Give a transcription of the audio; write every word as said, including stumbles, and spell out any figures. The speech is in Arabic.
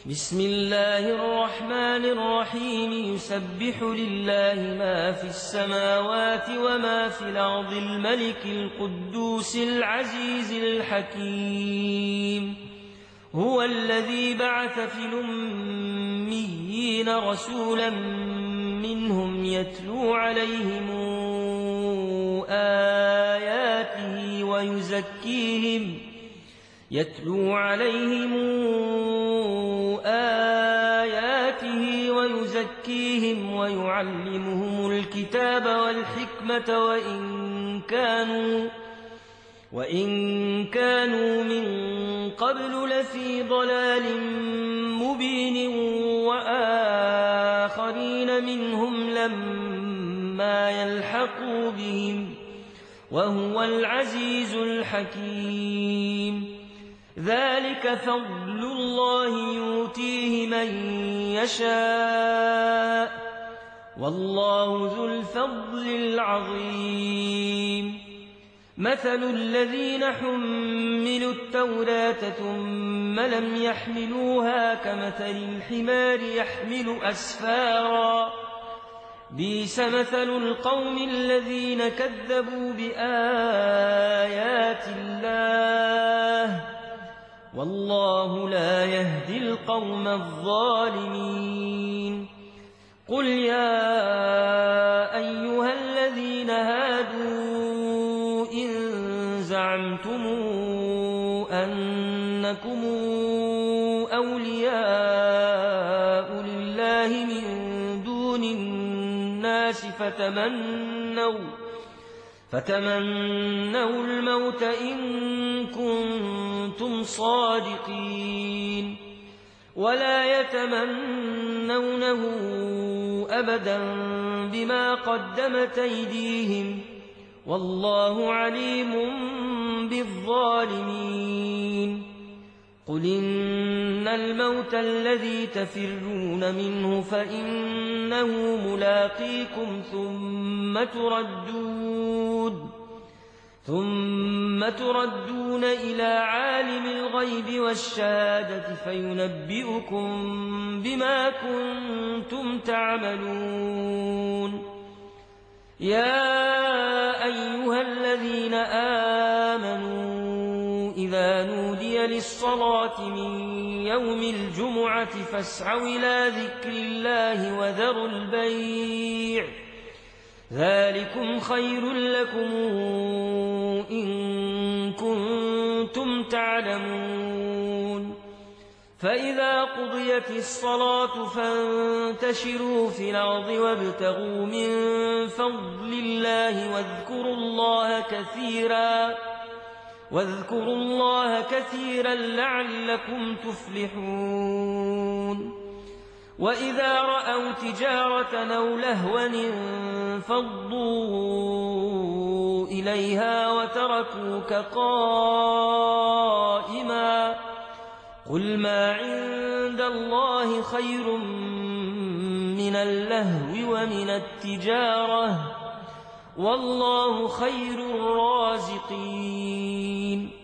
بسم الله الرحمن الرحيم يسبح لله ما في السماوات وما في الأرض الملك القدوس العزيز الحكيم هو الذي بعث في الأميين رسولا منهم يتلو عليهم آياته ويزكيهم يتلو عليهم آياته ويزكيهم ويعلمهم الكتاب والحكمة وإن كانوا وإن كانوا من قبل لفي ضلال مبين وآخرين منهم لما يلحقوا بهم وهو العزيز الحكيم ذلك فضل الله يؤتيه من يشاء والله ذو الفضل العظيم مثل الذين حملوا التوراة ثم لم يحملوها كمثل الحمار يحمل أسفارا بئس مثل القوم الذين كذبوا بآيات الله والله لا يهدي القوم الظالمين قل يا أيها الذين هادوا إن زعمتم أنكم أولياء لله من دون الناس فتمنوا فتمنوا الموت إن كنتم صادقين ولا يتمنونه أبدا بما قدمت أيديهم والله عليم بالظالمين قل إن الموت الذي تفرون منه فإنه ملاقيكم ثم تردون ثم تردون إلى عالم الغيب والشهادة فينبئكم بما كنتم تعملون يا أيها الذين آمنوا إذا نودي للصلاة من يوم الجمعة فاسعوا إلى ذكر الله وذروا البيع ذلكم خير لكم إن كنتم تعلمون فإذا قضيت الصلاة فانتشروا في الأرض وابتغوا من فضل الله واذكروا الله كثيرا واذكروا الله كثيرا لعلكم تفلحون وإذا رأوا تجارة أو لهوا انفضوا إليها وتركوك قائما قل ما عند الله خير من اللهو ومن التجارة والله خير الرازقين